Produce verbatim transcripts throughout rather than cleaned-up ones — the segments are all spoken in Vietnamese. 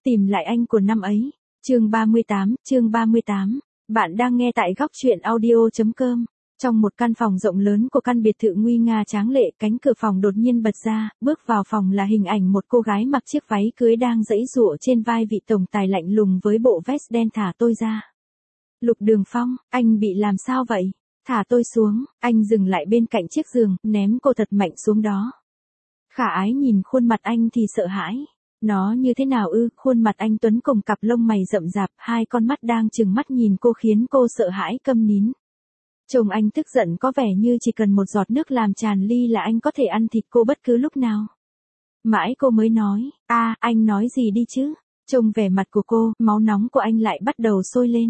Tìm lại anh của năm ấy. Chương ba mươi tám, chương ba mươi tám. Bạn đang nghe tại góc truyện audio.com. Trong một căn phòng rộng lớn của căn biệt thự nguy nga tráng lệ, cánh cửa phòng đột nhiên bật ra, bước vào phòng là hình ảnh một cô gái mặc chiếc váy cưới đang giãy giụa trên vai vị tổng tài lạnh lùng với bộ vest đen. Thả tôi ra. Lục Đường Phong, anh bị làm sao vậy? Thả tôi xuống. Anh dừng lại bên cạnh chiếc giường, ném cô thật mạnh xuống đó. Khả Ái nhìn khuôn mặt anh thì sợ hãi. Nó như thế nào ư? Khuôn mặt anh tuấn cùng cặp lông mày rậm rạp, hai con mắt đang trừng mắt nhìn cô khiến cô sợ hãi câm nín. Chồng anh tức giận có vẻ như chỉ cần một giọt nước làm tràn ly là anh có thể ăn thịt cô bất cứ lúc nào. Mãi cô mới nói, a à, anh nói gì đi chứ? Trông vẻ mặt của cô, máu nóng của anh lại bắt đầu sôi lên.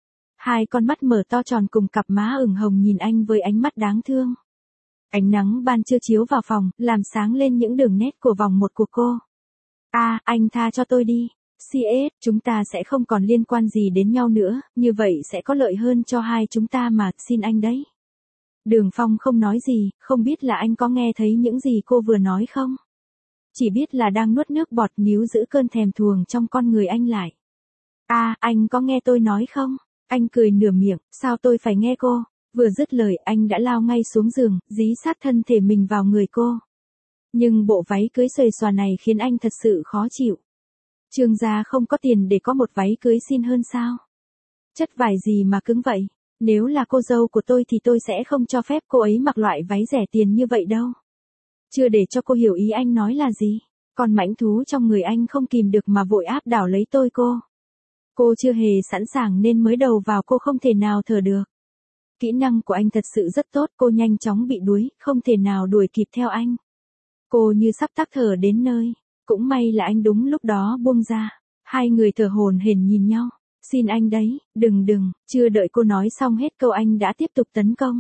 Hai con mắt mở to tròn cùng cặp má ửng hồng nhìn anh với ánh mắt đáng thương. Ánh nắng ban trưa chiếu vào phòng, làm sáng lên những đường nét của vòng một của cô. A, à, anh tha cho tôi đi. xê ét, chúng ta sẽ không còn liên quan gì đến nhau nữa, như vậy sẽ có lợi hơn cho hai chúng ta mà, xin anh đấy. Đường Phong không nói gì, không biết là anh có nghe thấy những gì cô vừa nói không? Chỉ biết là đang nuốt nước bọt níu giữ cơn thèm thuồng trong con người anh lại. A, à, anh có nghe tôi nói không? Anh cười nửa miệng, sao tôi phải nghe cô? Vừa dứt lời anh đã lao ngay xuống giường, dí sát thân thể mình vào người cô. Nhưng bộ váy cưới xuề xòa này khiến anh thật sự khó chịu. Trương gia không có tiền để có một váy cưới xinh hơn sao? Chất vải gì mà cứng vậy? Nếu là cô dâu của tôi thì tôi sẽ không cho phép cô ấy mặc loại váy rẻ tiền như vậy đâu. Chưa để cho cô hiểu ý anh nói là gì. Còn mãnh thú trong người anh không kìm được mà vội áp đảo lấy tôi cô. Cô chưa hề sẵn sàng nên mới đầu vào cô không thể nào thở được. Kỹ năng của anh thật sự rất tốt, cô nhanh chóng bị đuối, không thể nào đuổi kịp theo anh. Cô như sắp tắc thở đến nơi. Cũng may là anh đúng lúc đó buông ra. Hai người thở hổn hển nhìn nhau. Xin anh đấy, đừng đừng, chưa đợi cô nói xong hết câu anh đã tiếp tục tấn công.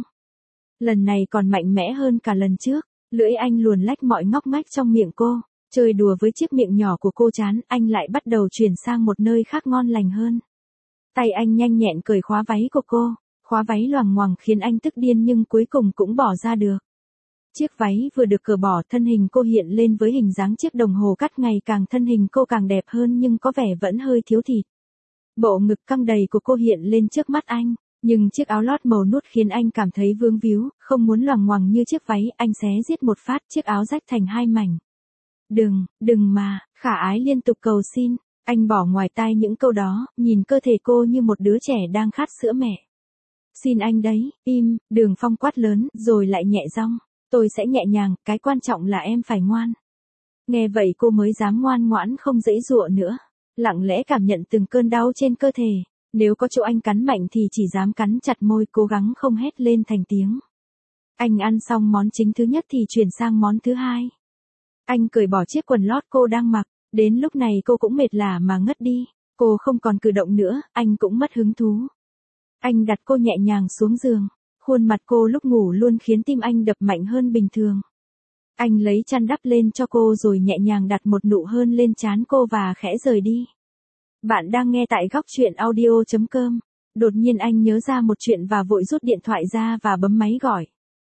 Lần này còn mạnh mẽ hơn cả lần trước. Lưỡi anh luồn lách mọi ngóc ngách trong miệng cô. Chơi đùa với chiếc miệng nhỏ của cô chán, anh lại bắt đầu chuyển sang một nơi khác ngon lành hơn. Tay anh nhanh nhẹn cởi khóa váy của cô. Khóa váy loằng ngoằng khiến anh tức điên nhưng cuối cùng cũng bỏ ra được. Chiếc váy vừa được cởi bỏ, thân hình cô hiện lên với hình dáng chiếc đồng hồ cắt ngày càng thân hình cô càng đẹp hơn nhưng có vẻ vẫn hơi thiếu thịt. Bộ ngực căng đầy của cô hiện lên trước mắt anh, nhưng chiếc áo lót màu nút khiến anh cảm thấy vướng víu, không muốn loằng ngoằng như chiếc váy, anh xé giết một phát chiếc áo rách thành hai mảnh. Đừng, đừng mà, Khả Ái liên tục cầu xin, anh bỏ ngoài tai những câu đó, nhìn cơ thể cô như một đứa trẻ đang khát sữa mẹ. Xin anh đấy, im, Đường Phong quát lớn, rồi lại nhẹ giọng. Tôi sẽ nhẹ nhàng, cái quan trọng là em phải ngoan. Nghe vậy cô mới dám ngoan ngoãn không giãy giụa nữa. Lặng lẽ cảm nhận từng cơn đau trên cơ thể. Nếu có chỗ anh cắn mạnh thì chỉ dám cắn chặt môi, cố gắng không hét lên thành tiếng. Anh ăn xong món chính thứ nhất thì chuyển sang món thứ hai. Anh cởi bỏ chiếc quần lót cô đang mặc. Đến lúc này cô cũng mệt lả mà ngất đi. Cô không còn cử động nữa, anh cũng mất hứng thú. Anh đặt cô nhẹ nhàng xuống giường. Khuôn mặt cô lúc ngủ luôn khiến tim anh đập mạnh hơn bình thường. Anh lấy chăn đắp lên cho cô rồi nhẹ nhàng đặt một nụ hôn lên trán cô và khẽ rời đi. Bạn đang nghe tại góc truyện audio.com. Đột nhiên anh nhớ ra một chuyện và vội rút điện thoại ra và bấm máy gọi.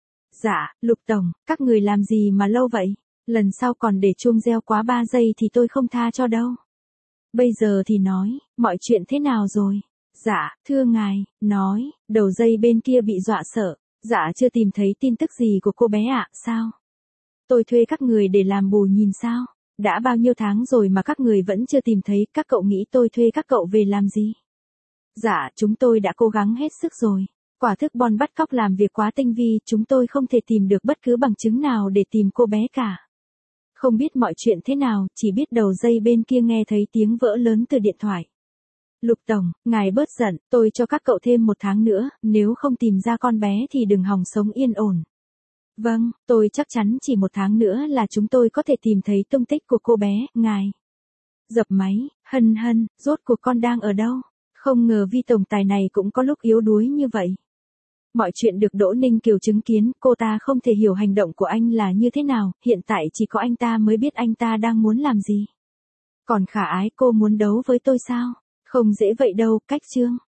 Dạ, Lục Tổng, các người làm gì mà lâu vậy? Lần sau còn để chuông reo quá ba giây thì tôi không tha cho đâu. Bây giờ thì nói, mọi chuyện thế nào rồi? Dạ, thưa ngài, nói, đầu dây bên kia bị dọa sợ. Dạ chưa tìm thấy tin tức gì của cô bé ạ, sao? Tôi thuê các người để làm bù nhìn sao? Đã bao nhiêu tháng rồi mà các người vẫn chưa tìm thấy, các cậu nghĩ tôi thuê các cậu về làm gì? Dạ, chúng tôi đã cố gắng hết sức rồi. Quả thức Bon bắt cóc làm việc quá tinh vi, chúng tôi không thể tìm được bất cứ bằng chứng nào để tìm cô bé cả. Không biết mọi chuyện thế nào, chỉ biết đầu dây bên kia nghe thấy tiếng vỡ lớn từ điện thoại. Lục Tổng, ngài bớt giận, tôi cho các cậu thêm một tháng nữa, nếu không tìm ra con bé thì đừng hòng sống yên ổn. Vâng, tôi chắc chắn chỉ một tháng nữa là chúng tôi có thể tìm thấy tung tích của cô bé, ngài. Dập máy, Hân Hân, rốt cuộc con đang ở đâu? Không ngờ Vi tổng tài này cũng có lúc yếu đuối như vậy. Mọi chuyện được Đỗ Ninh Kiều chứng kiến, cô ta không thể hiểu hành động của anh là như thế nào, hiện tại chỉ có anh ta mới biết anh ta đang muốn làm gì. Còn Khả Ái, cô muốn đấu với tôi sao? Không dễ vậy đâu, cách chương.